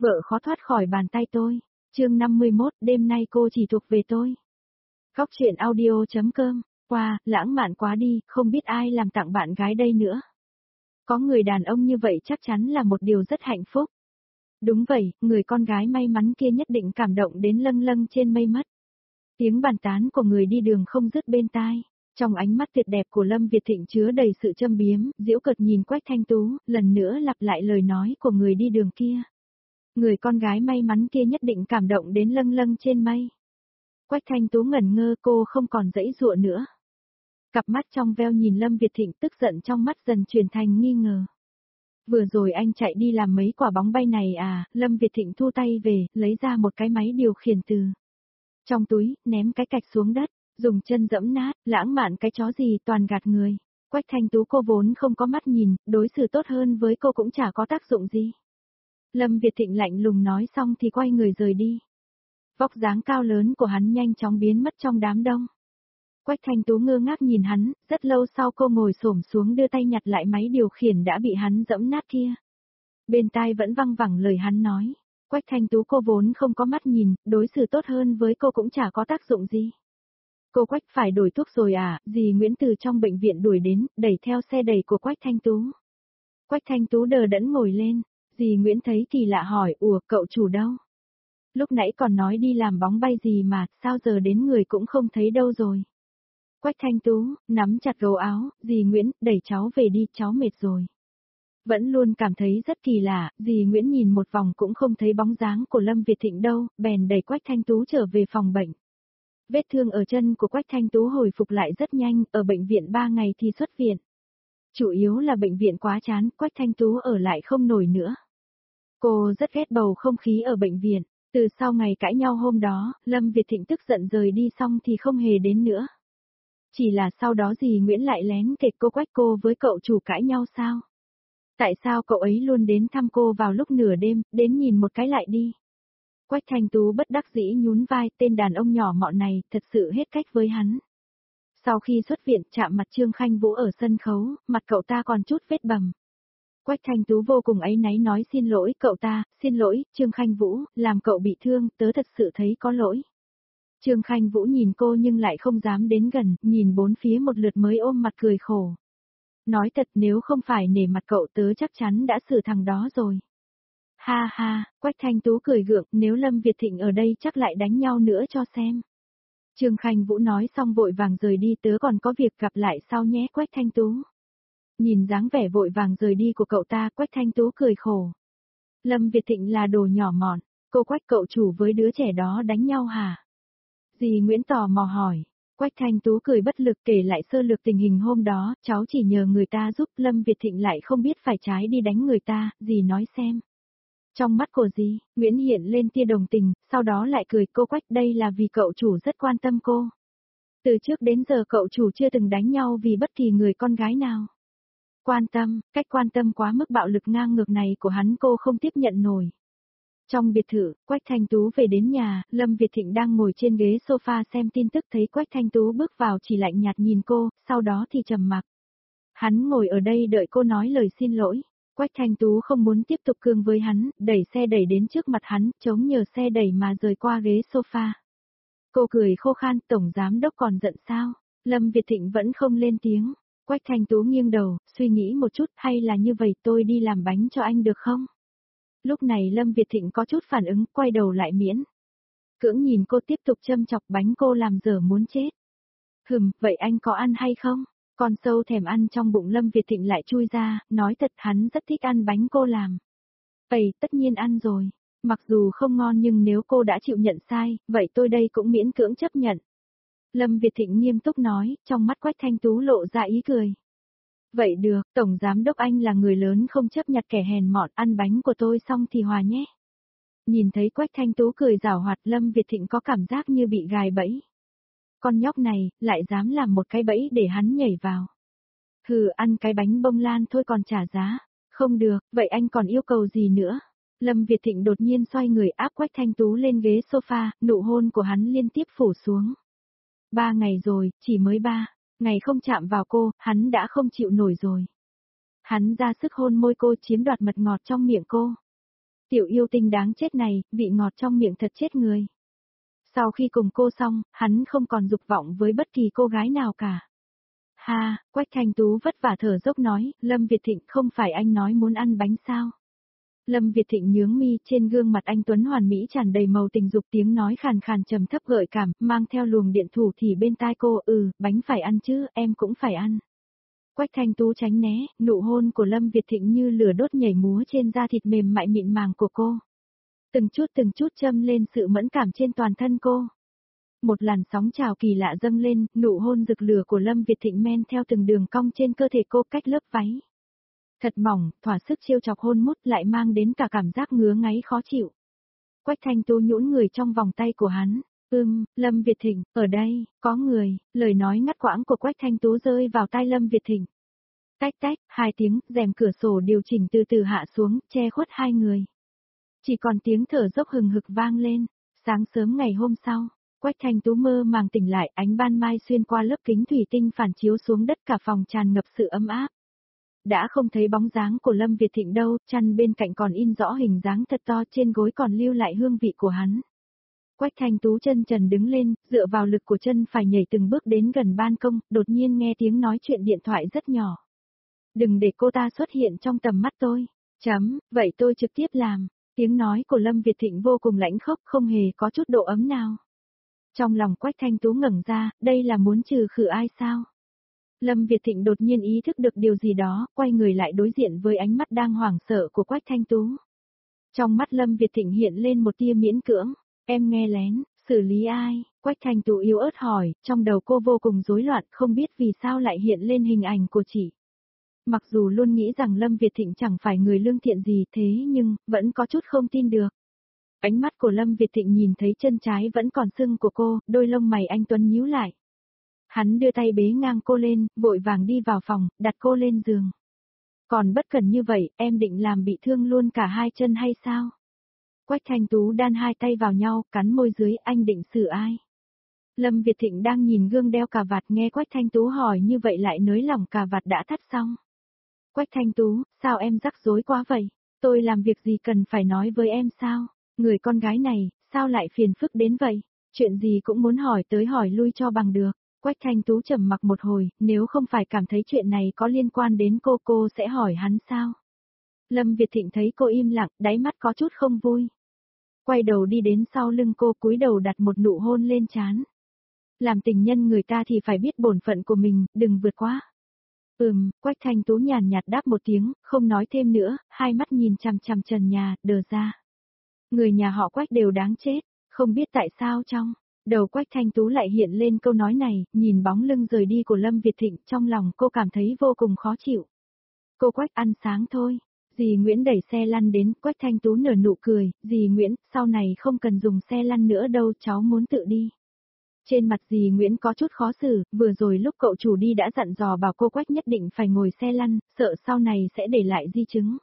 Vợ khó thoát khỏi bàn tay tôi. Chương 51, đêm nay cô chỉ thuộc về tôi. Góc truyện audio.com. Wow, lãng mạn quá đi, không biết ai làm tặng bạn gái đây nữa. Có người đàn ông như vậy chắc chắn là một điều rất hạnh phúc. Đúng vậy, người con gái may mắn kia nhất định cảm động đến lâng lâng trên mây mất. Tiếng bàn tán của người đi đường không dứt bên tai. Trong ánh mắt tuyệt đẹp của Lâm Việt Thịnh chứa đầy sự châm biếm, giễu cợt nhìn Quách Thanh Tú, lần nữa lặp lại lời nói của người đi đường kia. Người con gái may mắn kia nhất định cảm động đến lâng lâng trên mây. Quách Thanh Tú ngẩn ngơ, cô không còn giãy giụa nữa. Cặp mắt trong veo nhìn Lâm Việt Thịnh, tức giận trong mắt dần chuyển thành nghi ngờ. Vừa rồi anh chạy đi làm mấy quả bóng bay này à? Lâm Việt Thịnh thu tay về, lấy ra một cái máy điều khiển từ trong túi, ném cái cạch xuống đất, dùng chân dẫm nát, lãng mạn cái chó gì, toàn gạt người. Quách Thanh Tú cô vốn không có mắt nhìn, đối xử tốt hơn với cô cũng chả có tác dụng gì. Lâm Việt Thịnh lạnh lùng nói xong thì quay người rời đi. Vóc dáng cao lớn của hắn nhanh chóng biến mất trong đám đông. Quách Thanh Tú ngơ ngác nhìn hắn, rất lâu sau cô ngồi xổm xuống đưa tay nhặt lại máy điều khiển đã bị hắn dẫm nát kia. Bên tai vẫn văng vẳng lời hắn nói. Quách Thanh Tú cô vốn không có mắt nhìn, đối xử tốt hơn với cô cũng chả có tác dụng gì. Cô Quách phải đổi thuốc rồi à? Dì Nguyễn từ trong bệnh viện đuổi đến, đẩy theo xe đẩy của Quách Thanh Tú. Quách Thanh Tú đờ đẫn ngồi lên. Dì Nguyễn thấy kỳ lạ hỏi, ủa cậu chủ đâu? Lúc nãy còn nói đi làm bóng bay gì mà, sao giờ đến người cũng không thấy đâu rồi? Quách Thanh Tú, nắm chặt gấu áo, dì Nguyễn, đẩy cháu về đi, cháu mệt rồi. Vẫn luôn cảm thấy rất kỳ lạ, dì Nguyễn nhìn một vòng cũng không thấy bóng dáng của Lâm Việt Thịnh đâu, bèn đẩy Quách Thanh Tú trở về phòng bệnh. Vết thương ở chân của Quách Thanh Tú hồi phục lại rất nhanh, ở bệnh viện 3 ngày thì xuất viện. Chủ yếu là bệnh viện quá chán, Quách Thanh Tú ở lại không nổi nữa. Cô rất ghét bầu không khí ở bệnh viện, từ sau ngày cãi nhau hôm đó, Lâm Việt Thịnh tức giận rời đi xong thì không hề đến nữa. Chỉ là sau đó dì Nguyễn lại lén kể cô Quách cô với cậu chủ cãi nhau sao? Tại sao cậu ấy luôn đến thăm cô vào lúc nửa đêm, đến nhìn một cái lại đi? Quách Thanh Tú bất đắc dĩ nhún vai, tên đàn ông nhỏ mọn này thật sự hết cách với hắn. Sau khi xuất viện chạm mặt Trương Khanh Vũ ở sân khấu, mặt cậu ta còn chút vết bầm. Quách Thanh Tú vô cùng áy náy nói xin lỗi cậu ta, xin lỗi, Trương Khanh Vũ, làm cậu bị thương, tớ thật sự thấy có lỗi. Trương Khanh Vũ nhìn cô nhưng lại không dám đến gần, nhìn bốn phía một lượt mới ôm mặt cười khổ. Nói thật nếu không phải nể mặt cậu tớ chắc chắn đã xử thằng đó rồi. Ha ha, Quách Thanh Tú cười gượng, nếu Lâm Việt Thịnh ở đây chắc lại đánh nhau nữa cho xem. Trương Khanh Vũ nói xong vội vàng rời đi, tớ còn có việc, gặp lại sau nhé Quách Thanh Tú. Nhìn dáng vẻ vội vàng rời đi của cậu ta, Quách Thanh Tú cười khổ. Lâm Việt Thịnh là đồ nhỏ mọn, cô Quách cậu chủ với đứa trẻ đó đánh nhau hả? Dì Nguyễn tò mò hỏi. Quách Thanh Tú cười bất lực kể lại sơ lược tình hình hôm đó, cháu chỉ nhờ người ta giúp, Lâm Việt Thịnh lại không biết phải trái đi đánh người ta, dì nói xem. Trong mắt của dì, Nguyễn hiện lên tia đồng tình, sau đó lại cười, cô Quách đây là vì cậu chủ rất quan tâm cô. Từ trước đến giờ cậu chủ chưa từng đánh nhau vì bất kỳ người con gái nào. Quan tâm, cách quan tâm quá mức bạo lực ngang ngược này của hắn cô không tiếp nhận nổi. Trong biệt thự, Quách Thanh Tú về đến nhà, Lâm Việt Thịnh đang ngồi trên ghế sofa xem tin tức thấy Quách Thanh Tú bước vào chỉ lạnh nhạt nhìn cô, sau đó thì trầm mặc. Hắn ngồi ở đây đợi cô nói lời xin lỗi. Quách Thanh Tú không muốn tiếp tục cương với hắn, đẩy xe đẩy đến trước mặt hắn, chống nhờ xe đẩy mà rời qua ghế sofa. Cô cười khô khan, tổng giám đốc còn giận sao? Lâm Việt Thịnh vẫn không lên tiếng. Quách Thanh Tú nghiêng đầu, suy nghĩ một chút, hay là như vậy tôi đi làm bánh cho anh được không? Lúc này Lâm Việt Thịnh có chút phản ứng, quay đầu lại miễn cưỡng nhìn cô tiếp tục châm chọc, bánh cô làm dở muốn chết. Vậy anh có ăn hay không? Con sâu thèm ăn trong bụng Lâm Việt Thịnh lại chui ra, nói thật hắn rất thích ăn bánh cô làm. Tất nhiên ăn rồi. Mặc dù không ngon nhưng nếu cô đã chịu nhận sai, vậy tôi đây cũng miễn cưỡng chấp nhận. Lâm Việt Thịnh nghiêm túc nói, trong mắt Quách Thanh Tú lộ ra ý cười. Vậy được, Tổng Giám Đốc anh là người lớn không chấp nhặt kẻ hèn mọn, ăn bánh của tôi xong thì hòa nhé. Nhìn thấy Quách Thanh Tú cười giảo hoạt, Lâm Việt Thịnh có cảm giác như bị gài bẫy. Con nhóc này, lại dám làm một cái bẫy để hắn nhảy vào. Ăn cái bánh bông lan thôi còn trả giá. Không được, vậy anh còn yêu cầu gì nữa? Lâm Việt Thịnh đột nhiên xoay người áp Quách Thanh Tú lên ghế sofa, nụ hôn của hắn liên tiếp phủ xuống. 3 ngày rồi, chỉ mới 3 ngày không chạm vào cô, hắn đã không chịu nổi rồi. Hắn ra sức hôn môi cô, chiếm đoạt mật ngọt trong miệng cô. Tiểu yêu tinh đáng chết này, vị ngọt trong miệng thật chết người. Sau khi cùng cô xong, hắn không còn dục vọng với bất kỳ cô gái nào cả. Ha, Quách Thanh Tú vất vả thở dốc nói, Lâm Việt Thịnh không phải anh nói muốn ăn bánh sao? Lâm Việt Thịnh nhướng mi, trên gương mặt anh tuấn hoàn mỹ tràn đầy màu tình dục, tiếng nói khàn khàn trầm thấp gợi cảm, mang theo luồng điện thủ thì bên tai cô, bánh phải ăn chứ, em cũng phải ăn. Quách Thanh Tú tránh né, nụ hôn của Lâm Việt Thịnh như lửa đốt nhảy múa trên da thịt mềm mại mịn màng của cô. Từng chút châm lên sự mẫn cảm trên toàn thân cô. Một làn sóng trào kỳ lạ dâng lên, nụ hôn rực lửa của Lâm Việt Thịnh men theo từng đường cong trên cơ thể cô cách lớp váy. Thật mỏng, thỏa sức trêu chọc hôn mút lại mang đến cả cảm giác ngứa ngáy khó chịu. Quách Thanh Tú nhũn người trong vòng tay của hắn. Lâm Việt Thịnh, ở đây, có người, lời nói ngắt quãng của Quách Thanh Tú rơi vào tai Lâm Việt Thịnh. Tách tách, hai tiếng, rèm cửa sổ điều chỉnh từ từ hạ xuống, che khuất hai người. Chỉ còn tiếng thở dốc hừng hực vang lên. Sáng sớm ngày hôm sau, Quách Thanh Tú mơ màng tỉnh lại, ánh ban mai xuyên qua lớp kính thủy tinh phản chiếu xuống đất, cả phòng tràn ngập sự ấm áp. Đã không thấy bóng dáng của Lâm Việt Thịnh đâu, chăn bên cạnh còn in rõ hình dáng thật to, trên gối còn lưu lại hương vị của hắn. Quách Thanh Tú chân trần đứng lên, dựa vào lực của chân phải nhảy từng bước đến gần ban công, đột nhiên nghe tiếng nói chuyện điện thoại rất nhỏ. Đừng để cô ta xuất hiện trong tầm mắt tôi. Vậy tôi trực tiếp làm. Tiếng nói của Lâm Việt Thịnh vô cùng lãnh khốc, không hề có chút độ ấm nào. Trong lòng Quách Thanh Tú ngẩng ra, đây là muốn trừ khử ai sao? Lâm Việt Thịnh đột nhiên ý thức được điều gì đó, quay người lại đối diện với ánh mắt đang hoảng sợ của Quách Thanh Tú. Trong mắt Lâm Việt Thịnh hiện lên một tia miễn cưỡng, em nghe lén, xử lý ai? Quách Thanh Tú yếu ớt hỏi, trong đầu cô vô cùng rối loạn, không biết vì sao lại hiện lên hình ảnh của chị. Mặc dù luôn nghĩ rằng Lâm Việt Thịnh chẳng phải người lương thiện gì thế nhưng, vẫn có chút không tin được. Ánh mắt của Lâm Việt Thịnh nhìn thấy chân trái vẫn còn sưng của cô, đôi lông mày anh tuấn nhíu lại. Hắn đưa tay bế ngang cô lên, vội vàng đi vào phòng, đặt cô lên giường. Còn bất cần như vậy, em định làm bị thương luôn cả hai chân hay sao? Quách Thanh Tú đan hai tay vào nhau, cắn môi dưới, anh định xử ai? Lâm Việt Thịnh đang nhìn gương đeo cà vạt, nghe Quách Thanh Tú hỏi như vậy lại nới lỏng cà vạt đã thắt xong. Quách Thanh Tú, sao em rắc rối quá vậy? Tôi làm việc gì cần phải nói với em sao? Người con gái này, sao lại phiền phức đến vậy? Chuyện gì cũng muốn hỏi tới hỏi lui cho bằng được. Quách Thanh Tú trầm mặc một hồi, nếu không phải cảm thấy chuyện này có liên quan đến cô sẽ hỏi hắn sao? Lâm Việt Thịnh thấy cô im lặng, đáy mắt có chút không vui. Quay đầu đi đến sau lưng cô, cúi đầu đặt một nụ hôn lên trán. Làm tình nhân người ta thì phải biết bổn phận của mình, đừng vượt quá. Quách Thanh Tú nhàn nhạt đáp một tiếng, không nói thêm nữa, hai mắt nhìn chằm chằm trần nhà, đờ ra. Người nhà họ Quách đều đáng chết, không biết tại sao trong đầu Quách Thanh Tú lại hiện lên câu nói này, nhìn bóng lưng rời đi của Lâm Việt Thịnh, trong lòng cô cảm thấy vô cùng khó chịu. Cô Quách ăn sáng thôi. Dì Nguyễn đẩy xe lăn đến, Quách Thanh Tú nở nụ cười, dì Nguyễn, sau này không cần dùng xe lăn nữa đâu, cháu muốn tự đi. Trên mặt dì Nguyễn có chút khó xử, vừa rồi lúc cậu chủ đi đã dặn dò bảo cô Quách nhất định phải ngồi xe lăn, sợ sau này sẽ để lại di chứng.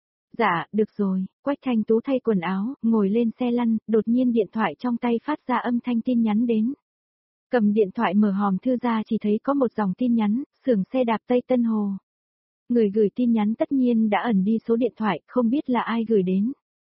Dạ, được rồi, Quách Thanh Tú thay quần áo, ngồi lên xe lăn, đột nhiên điện thoại trong tay phát ra âm thanh tin nhắn đến. Cầm điện thoại mở hòm thư ra chỉ thấy có một dòng tin nhắn, xưởng xe đạp Tây Tân Hồ. Người gửi tin nhắn tất nhiên đã ẩn đi số điện thoại, không biết là ai gửi đến.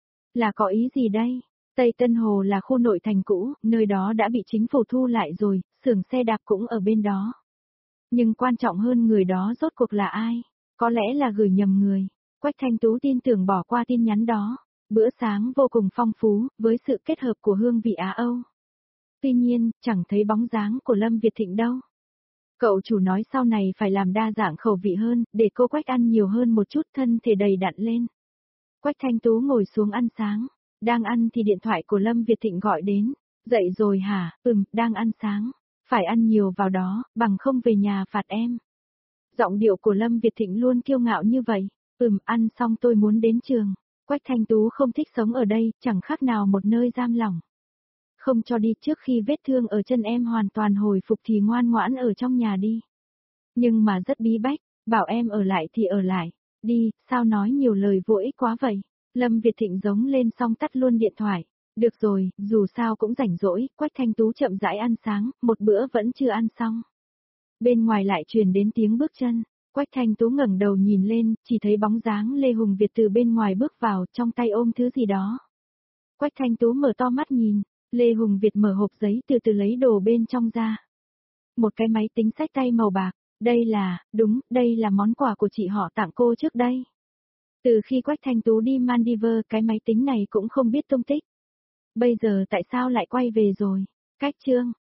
Là có ý gì đây? Tây Tân Hồ là khu nội thành cũ, nơi đó đã bị chính phủ thu lại rồi, xưởng xe đạp cũng ở bên đó. Nhưng quan trọng hơn người đó rốt cuộc là ai? Có lẽ là gửi nhầm người. Quách Thanh Tú tin tưởng bỏ qua tin nhắn đó. Bữa sáng vô cùng phong phú, với sự kết hợp của hương vị Á Âu. Tuy nhiên, chẳng thấy bóng dáng của Lâm Việt Thịnh đâu. Cậu chủ nói sau này phải làm đa dạng khẩu vị hơn, để cô Quách ăn nhiều hơn một chút, thân thể đầy đặn lên. Quách Thanh Tú ngồi xuống ăn sáng. Đang ăn thì điện thoại của Lâm Việt Thịnh gọi đến. Dậy rồi hả? Đang ăn sáng. Phải ăn nhiều vào đó, bằng không về nhà phạt em. Giọng điệu của Lâm Việt Thịnh luôn kiêu ngạo như vậy. Ăn xong tôi muốn đến trường. Quách Thanh Tú không thích sống ở đây, chẳng khác nào một nơi giam lỏng. Không cho đi, trước khi vết thương ở chân em hoàn toàn hồi phục thì ngoan ngoãn ở trong nhà đi. Nhưng mà rất bí bách, bảo em ở lại thì ở lại. Đi, sao nói nhiều lời vô ích quá vậy? Lâm Việt Thịnh giống lên xong tắt luôn điện thoại. Được rồi, dù sao cũng rảnh rỗi, Quách Thanh Tú chậm rãi ăn sáng, một bữa vẫn chưa ăn xong. Bên ngoài lại truyền đến tiếng bước chân. Quách Thanh Tú ngẩng đầu nhìn lên, chỉ thấy bóng dáng Lê Hùng Việt từ bên ngoài bước vào, trong tay ôm thứ gì đó. Quách Thanh Tú mở to mắt nhìn, Lê Hùng Việt mở hộp giấy từ từ lấy đồ bên trong ra. Một cái máy tính xách tay màu bạc, đúng, đây là món quà của chị họ tặng cô trước đây. Từ khi Quách Thanh Tú đi Maldives cái máy tính này cũng không biết tung tích. Bây giờ tại sao lại quay về rồi? Cách chương